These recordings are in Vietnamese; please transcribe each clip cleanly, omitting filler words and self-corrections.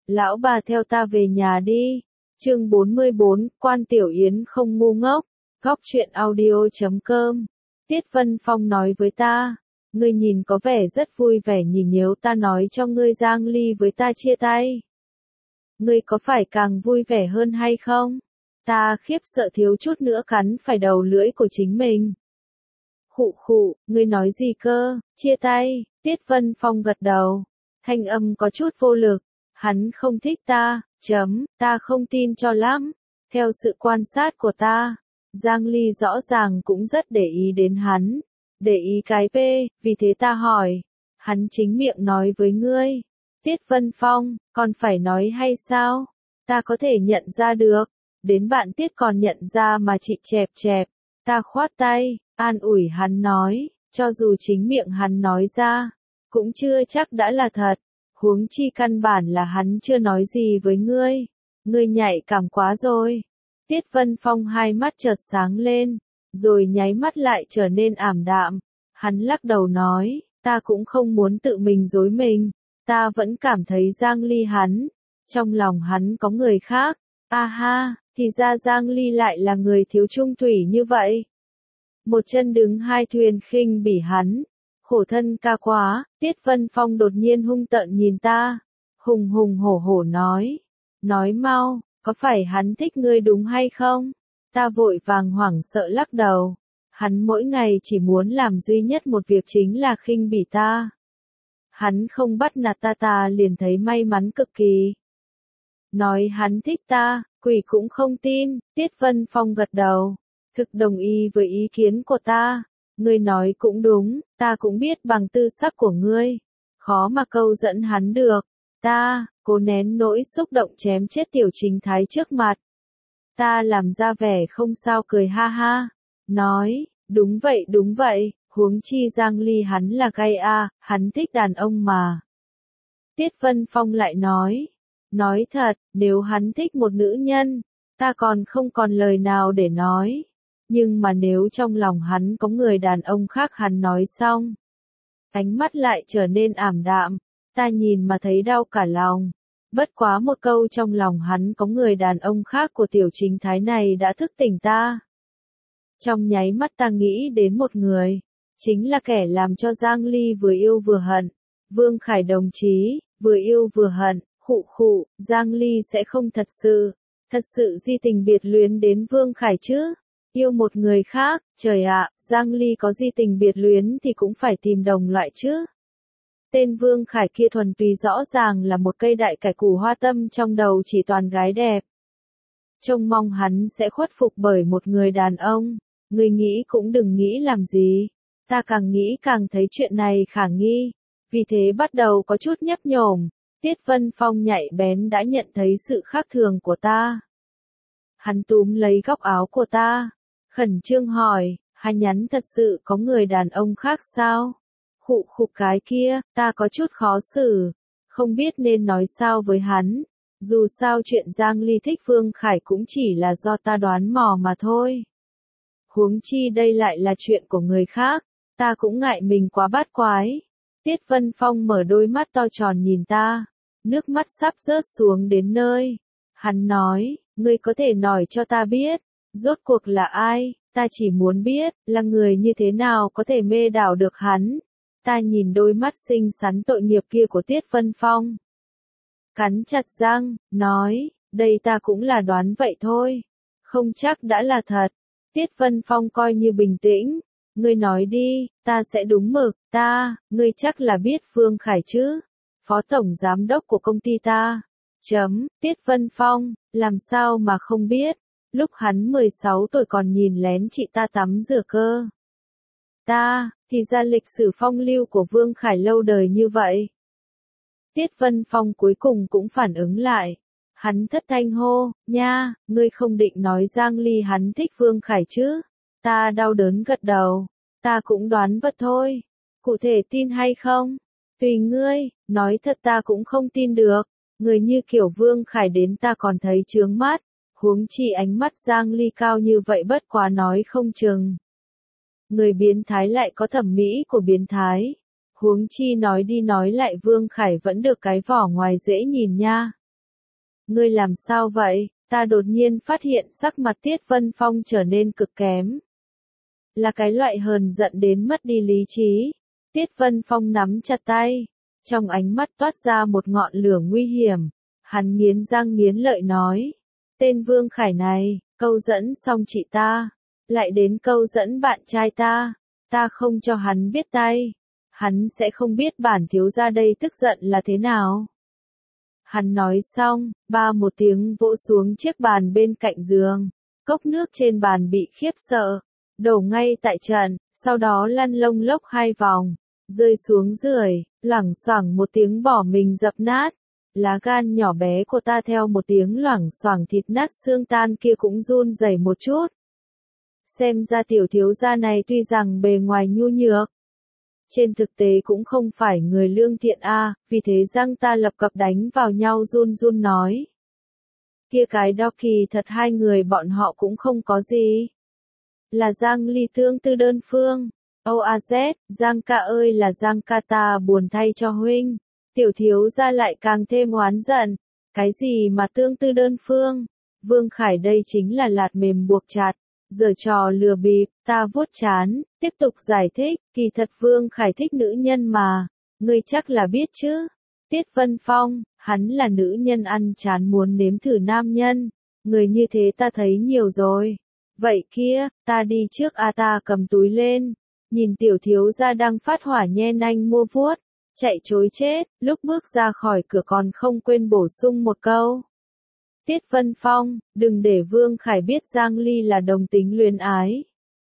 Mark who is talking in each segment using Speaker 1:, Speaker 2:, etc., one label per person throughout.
Speaker 1: Lão bà theo ta về nhà đi. Chương 44, Quan Tiểu Yến không ngu ngốc. Góc truyện audio.com. Tiết Vân Phong nói với ta, ngươi nhìn có vẻ rất vui vẻ nhỉ, nếu ta nói cho ngươi Giang Ly với ta chia tay, ngươi có phải càng vui vẻ hơn hay không? Ta khiếp sợ thiếu chút nữa cắn phải đầu lưỡi của chính mình. Khụ khụ, ngươi nói gì cơ, chia tay? Tiết Vân Phong gật đầu, thanh âm có chút vô lực. Hắn không thích ta, ta không tin cho lắm. Theo sự quan sát của ta, Giang Ly rõ ràng cũng rất để ý đến hắn. Để ý cái vì thế ta hỏi. Hắn chính miệng nói với ngươi. Tiết Vân Phong, còn phải nói hay sao? Ta có thể nhận ra được. Đến bạn Tiết còn nhận ra mà chị chẹp chẹp. Ta khoát tay, an ủi hắn nói, cho dù chính miệng hắn nói ra, cũng chưa chắc đã là thật. Huống chi căn bản là hắn chưa nói gì với ngươi. Ngươi nhạy cảm quá rồi. Tiết Vân Phong hai mắt chợt sáng lên, rồi nháy mắt lại trở nên ảm đạm. Hắn lắc đầu nói, ta cũng không muốn tự mình dối mình. Ta vẫn cảm thấy Giang Ly hắn, trong lòng hắn có người khác. A ha, thì ra Giang Ly lại là người thiếu trung thủy như vậy. Một chân đứng hai thuyền khinh bỉ hắn. Khổ thân ca quá, Tiết Vân Phong đột nhiên hung tợn nhìn ta. Hùng hùng hổ hổ nói. Nói mau, có phải hắn thích ngươi đúng hay không? Ta vội vàng hoảng sợ lắc đầu. Hắn mỗi ngày chỉ muốn làm duy nhất một việc chính là khinh bỉ ta. Hắn không bắt nạt ta liền thấy may mắn cực kỳ. Nói hắn thích ta, quỷ cũng không tin. Tiết Vân Phong gật đầu, thực đồng ý với ý kiến của ta. Ngươi nói cũng đúng, ta cũng biết bằng tư sắc của ngươi, khó mà câu dẫn hắn được. Ta, cố nén nỗi xúc động chém chết Tiểu Chính Thái trước mặt. Ta làm ra vẻ không sao cười ha ha, nói, đúng vậy, huống chi Giang Ly hắn là gay hắn thích đàn ông mà. Tiết Vân Phong lại nói thật, nếu hắn thích một nữ nhân, ta còn không còn lời nào để nói. Nhưng mà nếu trong lòng hắn có người đàn ông khác, hắn nói xong, ánh mắt lại trở nên ảm đạm, ta nhìn mà thấy đau cả lòng. Bất quá một câu trong lòng hắn có người đàn ông khác của Tiểu Chính Thái này đã thức tỉnh ta. Trong nháy mắt ta nghĩ đến một người, chính là kẻ làm cho Giang Ly vừa yêu vừa hận. Vương Khải đồng chí, vừa yêu vừa hận, khụ, Giang Ly sẽ không thật sự di tình biệt luyến đến Vương Khải chứ? Yêu một người khác, trời ạ, Giang Ly có di tình biệt luyến thì cũng phải tìm đồng loại chứ. Tên Vương Khải kia thuần túy rõ ràng là một cây đại cải củ hoa tâm, trong đầu chỉ toàn gái đẹp. Trông mong hắn sẽ khuất phục bởi một người đàn ông. Người nghĩ cũng đừng nghĩ làm gì. Ta càng nghĩ càng thấy chuyện này khả nghi. Vì thế bắt đầu có chút nhấp nhổm. Tiết Vân Phong nhạy bén đã nhận thấy sự khác thường của ta. Hắn túm lấy góc áo của ta, khẩn trương hỏi, Hà Nhắn thật sự có người đàn ông khác sao? Khụ cái kia, ta có chút khó xử, không biết nên nói sao với hắn. Dù sao chuyện Giang Ly thích Vương Khải cũng chỉ là do ta đoán mò mà thôi. Huống chi đây lại là chuyện của người khác, ta cũng ngại mình quá bát quái. Tiết Vân Phong mở đôi mắt to tròn nhìn ta, nước mắt sắp rớt xuống đến nơi. Hắn nói, ngươi có thể nói cho ta biết, rốt cuộc là ai? Ta chỉ muốn biết, là người như thế nào có thể mê đảo được hắn. Ta nhìn đôi mắt xinh xắn tội nghiệp kia của Tiết Vân Phong, cắn chặt răng, nói, đây ta cũng là đoán vậy thôi, không chắc đã là thật. Tiết Vân Phong coi như bình tĩnh, ngươi nói đi, ta sẽ đúng mực. Ngươi chắc là biết Vương Khải chứ? Phó tổng giám đốc của công ty ta. Tiết Vân Phong, làm sao mà không biết, lúc hắn 16 tuổi còn nhìn lén chị ta tắm rửa cơ. Thì ra lịch sử phong lưu của Vương Khải lâu đời như vậy. Tiết Vân Phong cuối cùng cũng phản ứng lại. Hắn thất thanh hô, nha, ngươi không định nói Giang Ly hắn thích Vương Khải chứ? Ta đau đớn gật đầu. Ta cũng đoán vật thôi. Cụ thể tin hay không? Tùy ngươi, nói thật ta cũng không tin được. Người như kiểu Vương Khải đến ta còn thấy chướng mắt. Huống chi ánh mắt Giang Ly cao như vậy bất quá nói không chừng. Người biến thái lại có thẩm mỹ của biến thái. Huống chi nói đi nói lại Vương Khải vẫn được cái vỏ ngoài dễ nhìn nha. Ngươi làm sao vậy? Ta đột nhiên phát hiện sắc mặt Tiết Vân Phong trở nên cực kém. Là cái loại hờn giận đến mất đi lý trí. Tiết Vân Phong nắm chặt tay. Trong ánh mắt toát ra một ngọn lửa nguy hiểm. Hắn nghiến răng nghiến lợi nói. Tên Vương Khải này, câu dẫn xong chị ta. Lại đến câu dẫn bạn trai ta. Ta không cho hắn biết tay. Hắn sẽ không biết bản thiếu gia đây tức giận là thế nào. Hắn nói xong, ba một tiếng vỗ xuống chiếc bàn bên cạnh giường. Cốc nước trên bàn bị khiếp sợ. Đổ ngay tại trận, sau đó lăn lông lốc 2 vòng. Rơi xuống rưởi, loảng xoảng một tiếng bỏ mình dập nát. Lá gan nhỏ bé của ta theo một tiếng loảng xoảng thịt nát xương tan kia cũng run rẩy một chút. Xem ra tiểu thiếu gia này tuy rằng bề ngoài nhu nhược, trên thực tế cũng không phải người lương thiện a, vì thế răng ta lập cập đánh vào nhau run run nói. Kia cái đó kỳ thật hai người bọn họ cũng không có gì. Là Giang Ly tương tư đơn phương. OAZ, Giang ca ơi là Giang ca ta buồn thay cho huynh. Tiểu thiếu gia lại càng thêm oán giận. Cái gì mà tương tư đơn phương? Vương Khải đây chính là lạt mềm buộc chặt. Giở trò lừa bịp, ta vuốt chán, tiếp tục giải thích, kỳ thật Vương Khải thích nữ nhân mà, ngươi chắc là biết chứ. Tiết Vân Phong, hắn là nữ nhân ăn chán muốn nếm thử nam nhân, người như thế ta thấy nhiều rồi. Vậy kia, ta đi trước ta cầm túi lên, nhìn tiểu thiếu gia đang phát hỏa nhe nanh mua vuốt, chạy chối chết, lúc bước ra khỏi cửa còn không quên bổ sung một câu. Tiết Vân Phong, đừng để Vương Khải biết Giang Ly là đồng tính luyến ái.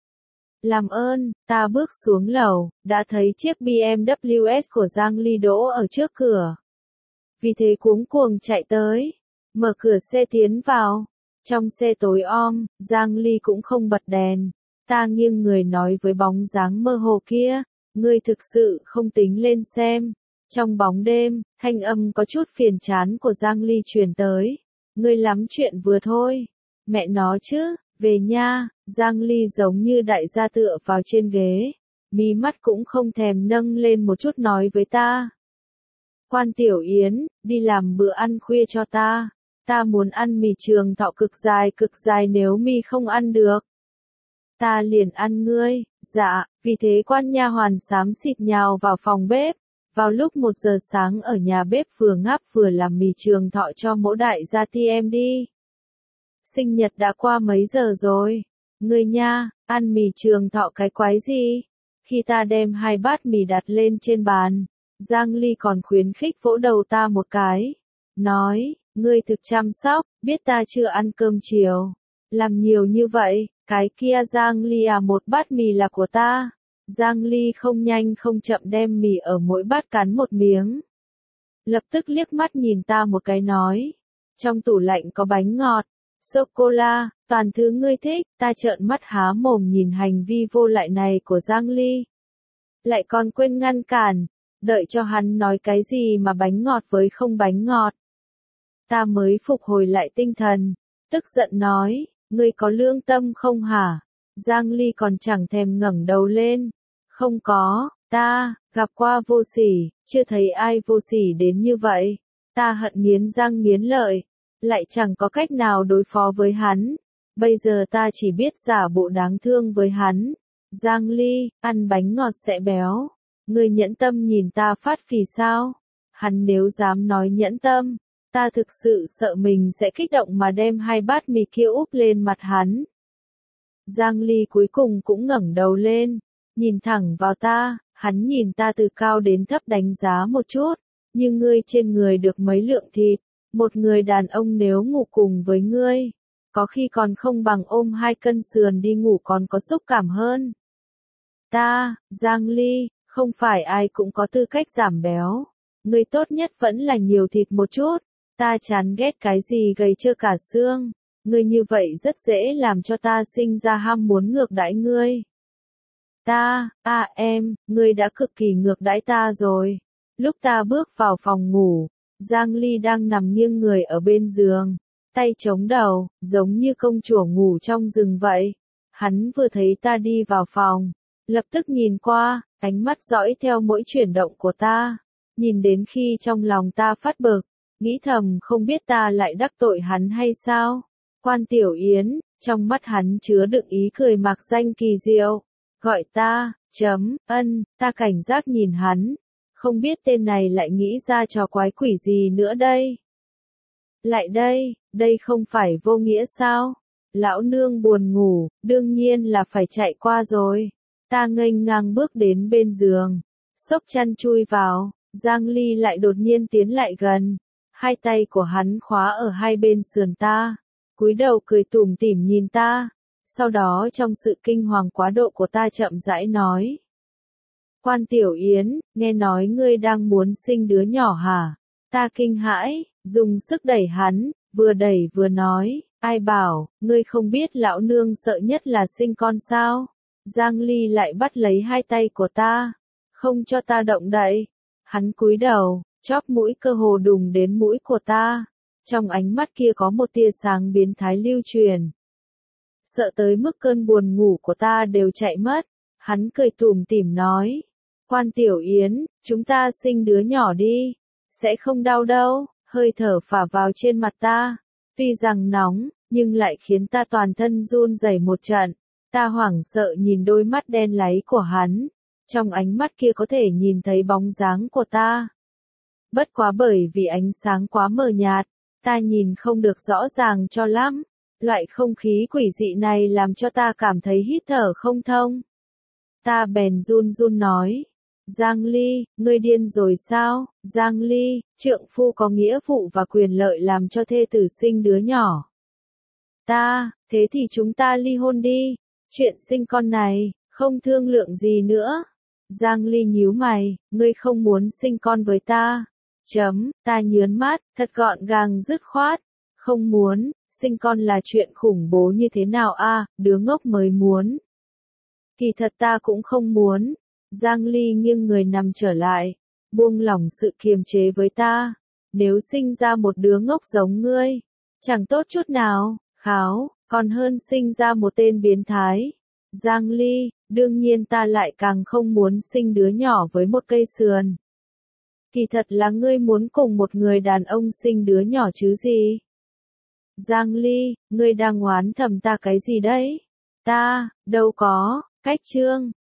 Speaker 1: Làm ơn, ta bước xuống lầu, đã thấy chiếc BMW S của Giang Ly đỗ ở trước cửa. Vì thế cuống cuồng chạy tới, mở cửa xe tiến vào. Trong xe tối om, Giang Ly cũng không bật đèn. Ta nghiêng người nói với bóng dáng mơ hồ kia, ngươi thực sự không tính lên xem. Trong bóng đêm, thanh âm có chút phiền chán của Giang Ly truyền tới. Ngươi lắm chuyện vừa thôi. Mẹ nó chứ, về nha. Giang Ly giống như đại gia tựa vào trên ghế. Mí mắt cũng không thèm nâng lên một chút nói với ta. Quan Tiểu Yến, đi làm bữa ăn khuya cho ta. Ta muốn ăn mì Trường Thọ cực dài nếu mì không ăn được. Ta liền ăn ngươi, dạ, vì thế quan nha hoàn xám xịt nhào vào phòng bếp. Vào lúc 1 giờ sáng ở nhà bếp vừa ngáp vừa làm mì Trường Thọ cho mỗ đại gia ti em đi. Sinh nhật đã qua mấy giờ rồi? Ngươi nha, ăn mì Trường Thọ cái quái gì? Khi ta đem 2 bát mì đặt lên trên bàn, Giang Ly còn khuyến khích vỗ đầu ta một cái. Nói, ngươi thực chăm sóc, biết ta chưa ăn cơm chiều. Làm nhiều như vậy, cái kia Giang Ly một bát mì là của ta. Giang Ly không nhanh không chậm đem mì ở mỗi bát cắn một miếng. Lập tức liếc mắt nhìn ta một cái nói. Trong tủ lạnh có bánh ngọt, sô-cô-la, toàn thứ ngươi thích. Ta trợn mắt há mồm nhìn hành vi vô lại này của Giang Ly. Lại còn quên ngăn cản, đợi cho hắn nói cái gì mà bánh ngọt với không bánh ngọt. Ta mới phục hồi lại tinh thần, tức giận nói, ngươi có lương tâm không hả? Giang Ly còn chẳng thèm ngẩng đầu lên. Không có, ta, gặp qua vô sỉ, chưa thấy ai vô sỉ đến như vậy. Ta hận nghiến răng nghiến lợi, lại chẳng có cách nào đối phó với hắn. Bây giờ ta chỉ biết giả bộ đáng thương với hắn. Giang Ly, ăn bánh ngọt sẽ béo. Ngươi nhẫn tâm nhìn ta phát phì sao? Hắn nếu dám nói nhẫn tâm, ta thực sự sợ mình sẽ kích động mà đem 2 bát mì kia úp lên mặt hắn. Giang Ly cuối cùng cũng ngẩng đầu lên, nhìn thẳng vào ta, hắn nhìn ta từ cao đến thấp đánh giá một chút, như ngươi trên người được mấy lượng thịt, một người đàn ông nếu ngủ cùng với ngươi, có khi còn không bằng ôm 2 cân sườn đi ngủ còn có xúc cảm hơn. Ta, Giang Ly, không phải ai cũng có tư cách giảm béo, ngươi tốt nhất vẫn là nhiều thịt một chút, ta chán ghét cái gì gầy trơ cả xương. Ngươi như vậy rất dễ làm cho ta sinh ra ham muốn ngược đãi ngươi. Ta, em, ngươi đã cực kỳ ngược đãi ta rồi. Lúc ta bước vào phòng ngủ, Giang Ly đang nằm nghiêng người ở bên giường, tay chống đầu, giống như công chúa ngủ trong rừng vậy. Hắn vừa thấy ta đi vào phòng, lập tức nhìn qua, ánh mắt dõi theo mỗi chuyển động của ta, nhìn đến khi trong lòng ta phát bực, nghĩ thầm không biết ta lại đắc tội hắn hay sao. Quan Tiểu Yến, trong mắt hắn chứa đựng ý cười mạc danh kỳ diệu. Gọi ta, ta cảnh giác nhìn hắn. Không biết tên này lại nghĩ ra trò quái quỷ gì nữa đây. Lại đây, đây không phải vô nghĩa sao? Lão nương buồn ngủ, đương nhiên là phải chạy qua rồi. Ta nghênh ngang bước đến bên giường, xốc chăn chui vào, Giang Ly lại đột nhiên tiến lại gần. Hai tay của hắn khóa ở hai bên sườn ta, cúi đầu cười tủm tỉm nhìn ta. Sau đó trong sự kinh hoàng quá độ của ta chậm rãi nói. Quan Tiểu Yến, nghe nói ngươi đang muốn sinh đứa nhỏ hả? Ta kinh hãi, dùng sức đẩy hắn, vừa đẩy vừa nói, ai bảo, ngươi không biết lão nương sợ nhất là sinh con sao? Giang Ly lại bắt lấy hai tay của ta, không cho ta động đậy. Hắn cúi đầu, chóp mũi cơ hồ đùng đến mũi của ta. Trong ánh mắt kia có một tia sáng biến thái lưu truyền. Sợ tới mức cơn buồn ngủ của ta đều chạy mất. Hắn cười tủm tỉm nói. Quan Tiểu Yến, chúng ta sinh đứa nhỏ đi. Sẽ không đau đâu. Hơi thở phả vào trên mặt ta. Tuy rằng nóng, nhưng lại khiến ta toàn thân run rẩy một trận. Ta hoảng sợ nhìn đôi mắt đen láy của hắn. Trong ánh mắt kia có thể nhìn thấy bóng dáng của ta. Bất quá bởi vì ánh sáng quá mờ nhạt, ta nhìn không được rõ ràng cho lắm. Loại không khí quỷ dị này làm cho ta cảm thấy hít thở không thông. Ta bèn run run nói. Giang Ly, ngươi điên rồi sao? Giang Ly, trượng phu có nghĩa vụ và quyền lợi làm cho thê tử sinh đứa nhỏ. Thế thì chúng ta ly hôn đi. Chuyện sinh con này, không thương lượng gì nữa. Giang Ly nhíu mày, ngươi không muốn sinh con với ta. Ta nhớn mắt, thật gọn gàng dứt khoát. Không muốn, sinh con là chuyện khủng bố như thế nào a, đứa ngốc mới muốn. Kỳ thật ta cũng không muốn. Giang Ly nghiêng người nằm trở lại, buông lỏng sự kiềm chế với ta. Nếu sinh ra một đứa ngốc giống ngươi, chẳng tốt chút nào, kháo, còn hơn sinh ra một tên biến thái. Giang Ly, đương nhiên ta lại càng không muốn sinh đứa nhỏ với một cây sườn. Kỳ thật là ngươi muốn cùng một người đàn ông sinh đứa nhỏ chứ gì? Giang Ly, ngươi đang oán thầm ta cái gì đấy? Ta, đâu có, cách chương.